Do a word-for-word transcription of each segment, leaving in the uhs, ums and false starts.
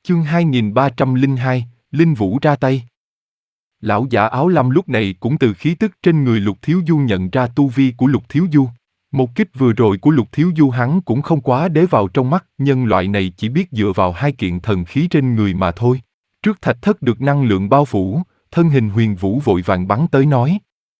Chương hai nghìn ba trăm lẻ hai, Linh Vũ ra tay. Lão giả áo lam lúc này cũng từ khí tức trên người Lục Thiếu Du nhận ra tu vi của Lục Thiếu Du. Một kích vừa rồi của Lục Thiếu Du hắn cũng không quá để vào trong mắt, nhân loại này chỉ biết dựa vào hai kiện thần khí trên người mà thôi. Trước thạch thất được năng lượng bao phủ, thân hình Huyền Vũ vội vàng bắn tới nói.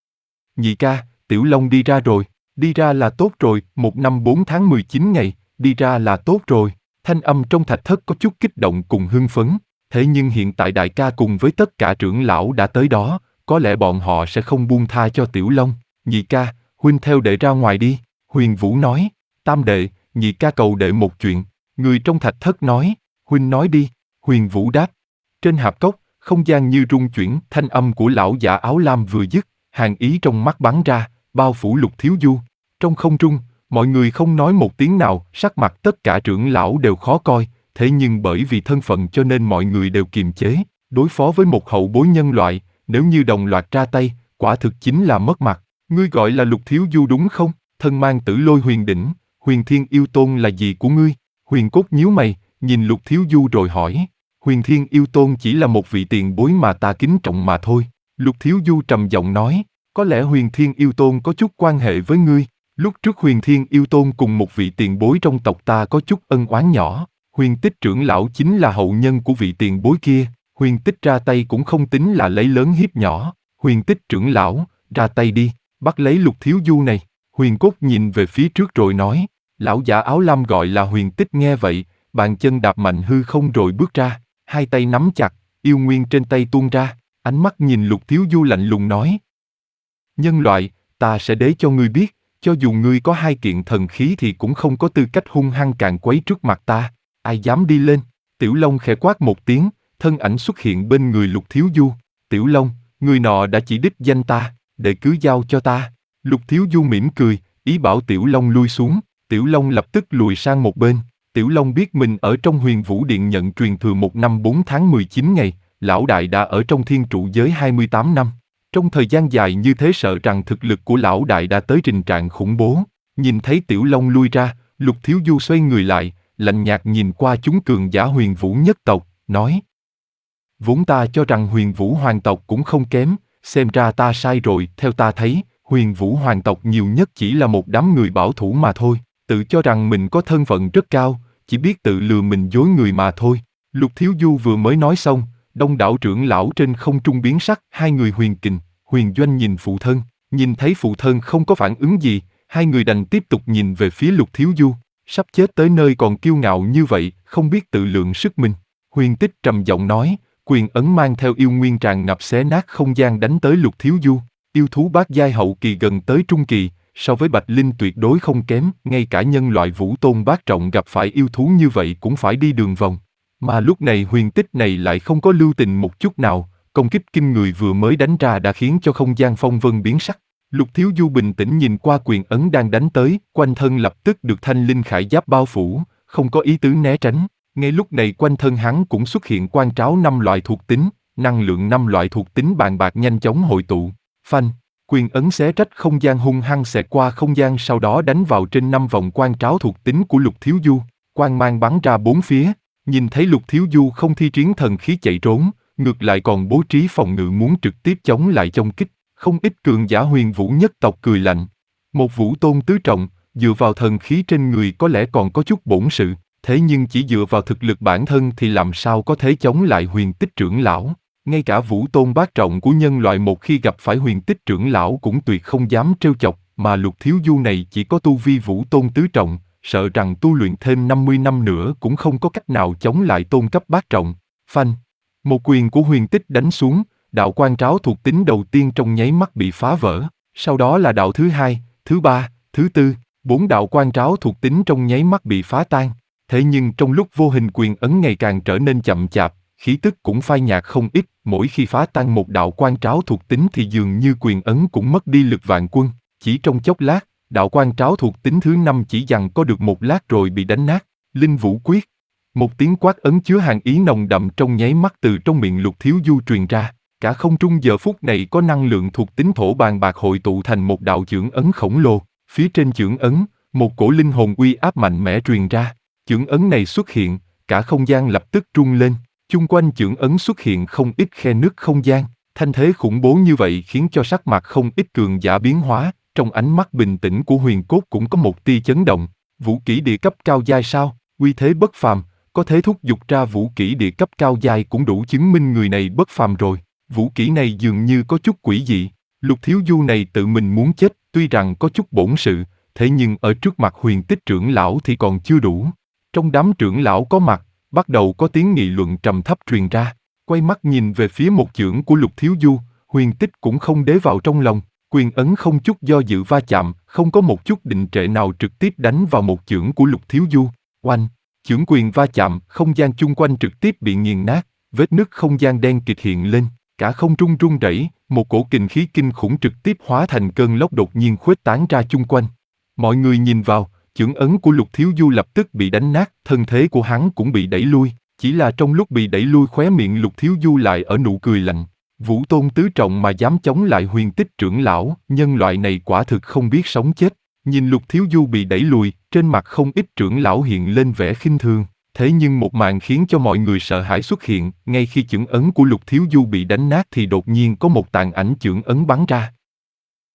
Nhị ca, Tiểu Long đi ra rồi, đi ra là tốt rồi, một năm bốn tháng mười chín ngày, đi ra là tốt rồi. Thanh âm trong thạch thất có chút kích động cùng hưng phấn, thế nhưng hiện tại đại ca cùng với tất cả trưởng lão đã tới đó, có lẽ bọn họ sẽ không buông tha cho Tiểu Long. Nhị ca, huynh theo đệ ra ngoài đi, Huyền Vũ nói. Tam đệ, nhị ca cầu đệ một chuyện, người trong thạch thất nói. Huynh nói đi, Huyền Vũ đáp. Trên hạp cốc, không gian như rung chuyển, thanh âm của lão giả áo lam vừa dứt, hàn ý trong mắt bắn ra, bao phủ Lục Thiếu Du. Trong không trung, mọi người không nói một tiếng nào, sắc mặt tất cả trưởng lão đều khó coi, thế nhưng bởi vì thân phận cho nên mọi người đều kiềm chế. Đối phó với một hậu bối nhân loại, nếu như đồng loạt ra tay, quả thực chính là mất mặt. Ngươi gọi là Lục Thiếu Du đúng không? Thân mang Tử Lôi Huyền Đỉnh, Huyền Thiên Yêu Tôn là gì của ngươi? Huyền Cốt nhíu mày, nhìn Lục Thiếu Du rồi hỏi. Huyền Thiên Yêu Tôn chỉ là một vị tiền bối mà ta kính trọng mà thôi. Lục Thiếu Du trầm giọng nói, có lẽ Huyền Thiên Yêu Tôn có chút quan hệ với ngươi. Lúc trước Huyền Thiên Yêu Tôn cùng một vị tiền bối trong tộc ta có chút ân oán nhỏ. Huyền Tích trưởng lão chính là hậu nhân của vị tiền bối kia. Huyền Tích ra tay cũng không tính là lấy lớn hiếp nhỏ. Huyền Tích trưởng lão, ra tay đi, bắt lấy Lục Thiếu Du này. Huyền Cốt nhìn về phía trước rồi nói. Lão giả áo lam gọi là Huyền Tích nghe vậy, bàn chân đạp mạnh hư không rồi bước ra. Hai tay nắm chặt, yêu nguyên trên tay tuôn ra. Ánh mắt nhìn Lục Thiếu Du lạnh lùng nói. Nhân loại, ta sẽ để cho ngươi biết, cho dù ngươi có hai kiện thần khí thì cũng không có tư cách hung hăng càn quấy trước mặt ta. Ai dám đi lên? Tiểu Long khẽ quát một tiếng, thân ảnh xuất hiện bên người Lục Thiếu Du. Tiểu Long, người nọ đã chỉ đích danh ta, để cứ giao cho ta. Lục Thiếu Du mỉm cười, ý bảo Tiểu Long lui xuống. Tiểu Long lập tức lùi sang một bên. Tiểu Long biết mình ở trong Huyền Vũ Điện nhận truyền thừa một năm bốn tháng mười chín ngày, lão đại đã ở trong thiên trụ giới hai mươi tám năm. Trong thời gian dài như thế sợ rằng thực lực của lão đại đã tới trình trạng khủng bố. Nhìn thấy Tiểu Long lui ra, Lục Thiếu Du xoay người lại, lạnh nhạt nhìn qua chúng cường giả Huyền Vũ nhất tộc, nói. Vốn ta cho rằng Huyền Vũ hoàng tộc cũng không kém, xem ra ta sai rồi. Theo ta thấy, Huyền Vũ hoàng tộc nhiều nhất chỉ là một đám người bảo thủ mà thôi, tự cho rằng mình có thân phận rất cao, chỉ biết tự lừa mình dối người mà thôi. Lục Thiếu Du vừa mới nói xong, đông đảo trưởng lão trên không trung biến sắc, hai người Huyền Kình, Huyền Doanh nhìn phụ thân, nhìn thấy phụ thân không có phản ứng gì, hai người đành tiếp tục nhìn về phía Lục Thiếu Du, sắp chết tới nơi còn kiêu ngạo như vậy, không biết tự lượng sức mình. Huyền Tích trầm giọng nói, quyền ấn mang theo yêu nguyên tràn ngập xé nát không gian đánh tới Lục Thiếu Du. Yêu thú bát giai hậu kỳ gần tới trung kỳ, so với Bạch Linh tuyệt đối không kém, ngay cả nhân loại Vũ Tôn bát trọng gặp phải yêu thú như vậy cũng phải đi đường vòng. Mà lúc này Huyền Tích này lại không có lưu tình một chút nào, công kích kinh người vừa mới đánh ra đã khiến cho không gian phong vân biến sắc. Lục Thiếu Du bình tĩnh nhìn qua quyền ấn đang đánh tới, quanh thân lập tức được thanh linh khải giáp bao phủ, không có ý tứ né tránh. Ngay lúc này quanh thân hắn cũng xuất hiện quan tráo năm loại thuộc tính, năng lượng năm loại thuộc tính bàn bạc nhanh chóng hội tụ. Phanh, quyền ấn xé rách không gian hung hăng xẹt qua không gian sau đó đánh vào trên năm vòng quan tráo thuộc tính của Lục Thiếu Du, quang mang bắn ra bốn phía. Nhìn thấy Lục Thiếu Du không thi triển thần khí chạy trốn, ngược lại còn bố trí phòng ngự muốn trực tiếp chống lại công kích, không ít cường giả Huyền Vũ nhất tộc cười lạnh. Một Vũ Tôn tứ trọng, dựa vào thần khí trên người có lẽ còn có chút bổn sự, thế nhưng chỉ dựa vào thực lực bản thân thì làm sao có thể chống lại Huyền Tích trưởng lão. Ngay cả Vũ Tôn bát trọng của nhân loại một khi gặp phải Huyền Tích trưởng lão cũng tuyệt không dám trêu chọc, mà Lục Thiếu Du này chỉ có tu vi Vũ Tôn tứ trọng, sợ rằng tu luyện thêm năm mươi năm nữa cũng không có cách nào chống lại tôn cấp bát trọng. Phanh, một quyền của Huyền Tích đánh xuống, đạo quan tráo thuộc tính đầu tiên trong nháy mắt bị phá vỡ, sau đó là đạo thứ hai, thứ ba, thứ tư, bốn đạo quan tráo thuộc tính trong nháy mắt bị phá tan. Thế nhưng trong lúc vô hình quyền ấn ngày càng trở nên chậm chạp, khí tức cũng phai nhạt không ít, mỗi khi phá tan một đạo quan tráo thuộc tính thì dường như quyền ấn cũng mất đi lực vạn quân. Chỉ trong chốc lát, đạo quan tráo thuộc tính thứ năm chỉ dằn có được một lát rồi bị đánh nát. Linh Vũ quyết. Một tiếng quát ấn chứa hàn ý nồng đậm trong nháy mắt từ trong miệng Lục Thiếu Du truyền ra. Cả không trung giờ phút này có năng lượng thuộc tính thổ bàn bạc hội tụ thành một đạo chưởng ấn khổng lồ. Phía trên chưởng ấn, một cổ linh hồn uy áp mạnh mẽ truyền ra. Chưởng ấn này xuất hiện, cả không gian lập tức rung lên, chung quanh chưởng ấn xuất hiện không ít khe nứt không gian, thanh thế khủng bố như vậy khiến cho sắc mặt không ít cường giả biến hóa, trong ánh mắt bình tĩnh của Huyền Cốt cũng có một tia chấn động, vũ kỹ địa cấp cao giai sao, uy thế bất phàm, có thể thúc giục ra vũ kỹ địa cấp cao giai cũng đủ chứng minh người này bất phàm rồi, vũ kỹ này dường như có chút quỷ dị, Lục Thiếu Du này tự mình muốn chết, tuy rằng có chút bổn sự, thế nhưng ở trước mặt Huyền Tích trưởng lão thì còn chưa đủ. Trong đám trưởng lão có mặt, bắt đầu có tiếng nghị luận trầm thấp truyền ra, quay mắt nhìn về phía một chưởng của Lục Thiếu Du, Huyền Tích cũng không đế vào trong lòng, quyền ấn không chút do dự va chạm, không có một chút định trệ nào trực tiếp đánh vào một chưởng của Lục Thiếu Du, oanh, chưởng quyền va chạm, không gian chung quanh trực tiếp bị nghiền nát, vết nứt không gian đen kịt hiện lên, cả không trung rung rẩy, một cổ kình khí kinh khủng trực tiếp hóa thành cơn lốc đột nhiên khuếch tán ra chung quanh. Mọi người nhìn vào, chưởng ấn của Lục Thiếu Du lập tức bị đánh nát, thân thế của hắn cũng bị đẩy lui, chỉ là trong lúc bị đẩy lui khóe miệng Lục Thiếu Du lại ở nụ cười lạnh. Vũ tôn tứ trọng mà dám chống lại Huyền Tích trưởng lão, nhân loại này quả thực không biết sống chết. Nhìn Lục Thiếu Du bị đẩy lùi, trên mặt không ít trưởng lão hiện lên vẻ khinh thường. Thế nhưng một màn khiến cho mọi người sợ hãi xuất hiện, ngay khi chưởng ấn của Lục Thiếu Du bị đánh nát thì đột nhiên có một tàn ảnh chưởng ấn bắn ra,